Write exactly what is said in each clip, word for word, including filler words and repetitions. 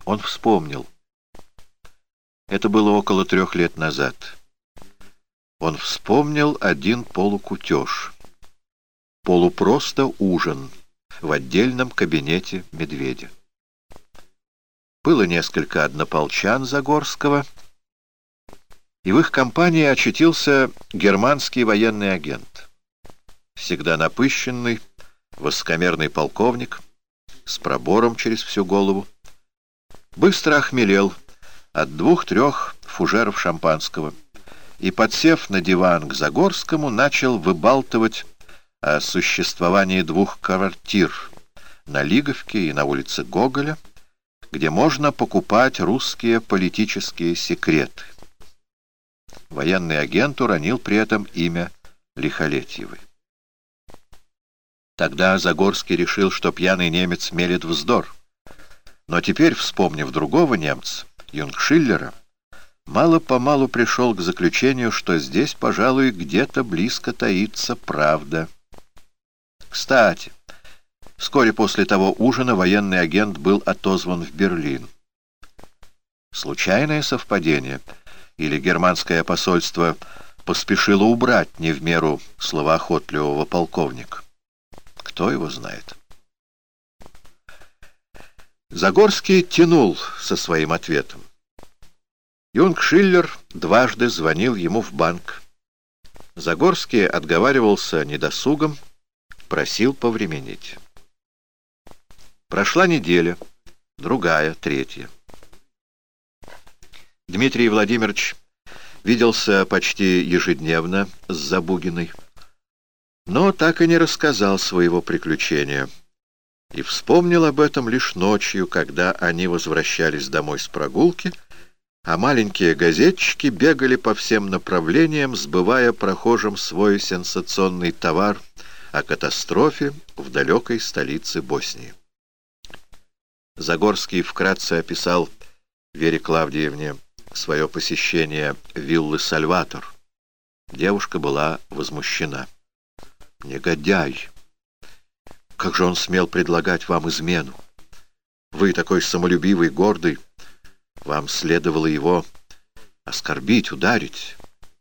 Он вспомнил. Это было около трех лет назад. Он вспомнил один полукутеж. Полупросто ужин в отдельном кабинете Медведя. Было несколько однополчан Загорского, и в их компании очутился германский военный агент. Всегда напыщенный, высокомерный полковник, с пробором через всю голову, быстро охмелел от двух-трех фужеров шампанского и, подсев на диван к Загорскому, начал выбалтывать о существовании двух квартир на Лиговке и на улице Гоголя, где можно покупать русские политические секреты. Военный агент уронил при этом имя Лихолетьевой. Тогда Загорский решил, что пьяный немец мелет вздор. Но теперь, вспомнив другого немца, Юнгшиллера, мало-помалу пришел к заключению, что здесь, пожалуй, где-то близко таится правда. Кстати, вскоре после того ужина военный агент был отозван в Берлин. Случайное совпадение? Или германское посольство поспешило убрать не в меру словоохотливого полковника? Кто его знает? Загорский тянул со своим ответом. Юнгшиллер дважды звонил ему в банк. Загорский отговаривался недосугом, просил повременить. Прошла неделя, другая, третья. Дмитрий Владимирович виделся почти ежедневно с Забугиной, но так и не рассказал своего приключения, и вспомнил об этом лишь ночью, когда они возвращались домой с прогулки, а маленькие газетчики бегали по всем направлениям, сбывая прохожим свой сенсационный товар о катастрофе в далекой столице Боснии. Загорский вкратце описал Вере Клавдиевне свое посещение виллы «Сальватор». Девушка была возмущена. «Негодяй! Как же он смел предлагать вам измену? Вы такой самолюбивый, гордый. Вам следовало его оскорбить, ударить.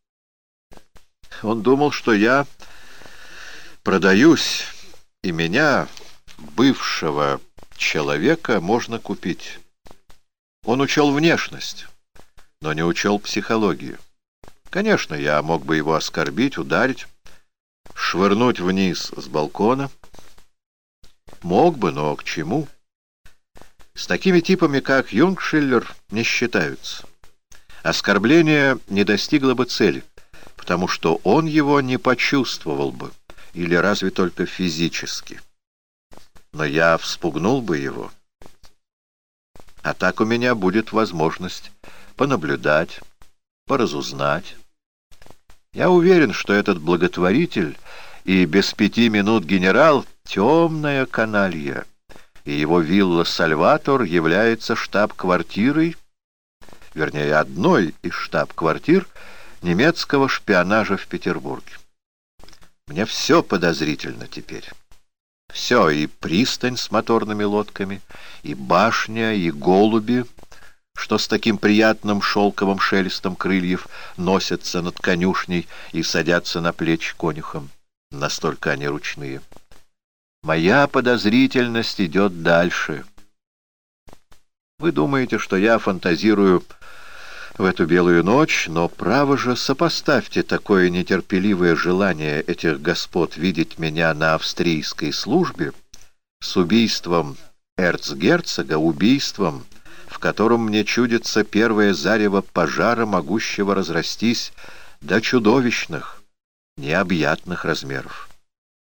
Он думал, что я продаюсь, и меня, бывшего человека, можно купить. Он учел внешность, но не учел психологию. Конечно, я мог бы его оскорбить, ударить, швырнуть вниз с балкона. Мог бы, но к чему? С такими типами, как Юнгшиллер, не считаются. Оскорбление не достигло бы цели, потому что он его не почувствовал бы, или разве только физически. Но я вспугнул бы его. А так у меня будет возможность понаблюдать, поразузнать. Я уверен, что этот благотворитель и без пяти минут генерал — темная каналья, и его вилла «Сальватор» является штаб-квартирой, вернее, одной из штаб-квартир немецкого шпионажа в Петербурге. Мне все подозрительно теперь. Все, и пристань с моторными лодками, и башня, и голуби, что с таким приятным шелковым шелестом крыльев носятся над конюшней и садятся на плечи конюхам. Настолько они ручные. Моя подозрительность идет дальше. Вы думаете, что я фантазирую в эту белую ночь, но, право же, сопоставьте такое нетерпеливое желание этих господ видеть меня на австрийской службе с убийством эрцгерцога, убийством, в котором мне чудится первое зарево пожара, могущего разрастись до чудовищных, необъятных размеров.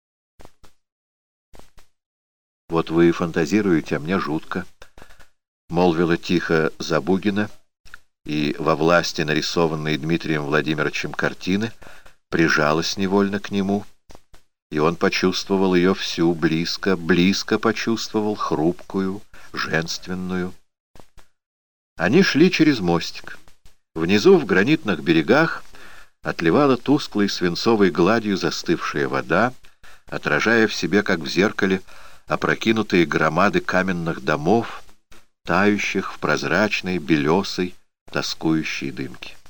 «Вот вы фантазируете, а мне жутко», — молвила тихо Забугина, и во власти нарисованной Дмитрием Владимировичем картины прижалась невольно к нему, и он почувствовал ее всю близко, близко почувствовал, хрупкую, женственную. Они шли через мостик. Внизу, в гранитных берегах, отливала тусклой свинцовой гладью застывшая вода, отражая в себе, как в зеркале, опрокинутые громады каменных домов, тающих в прозрачной, белесой, тоскующей дымке.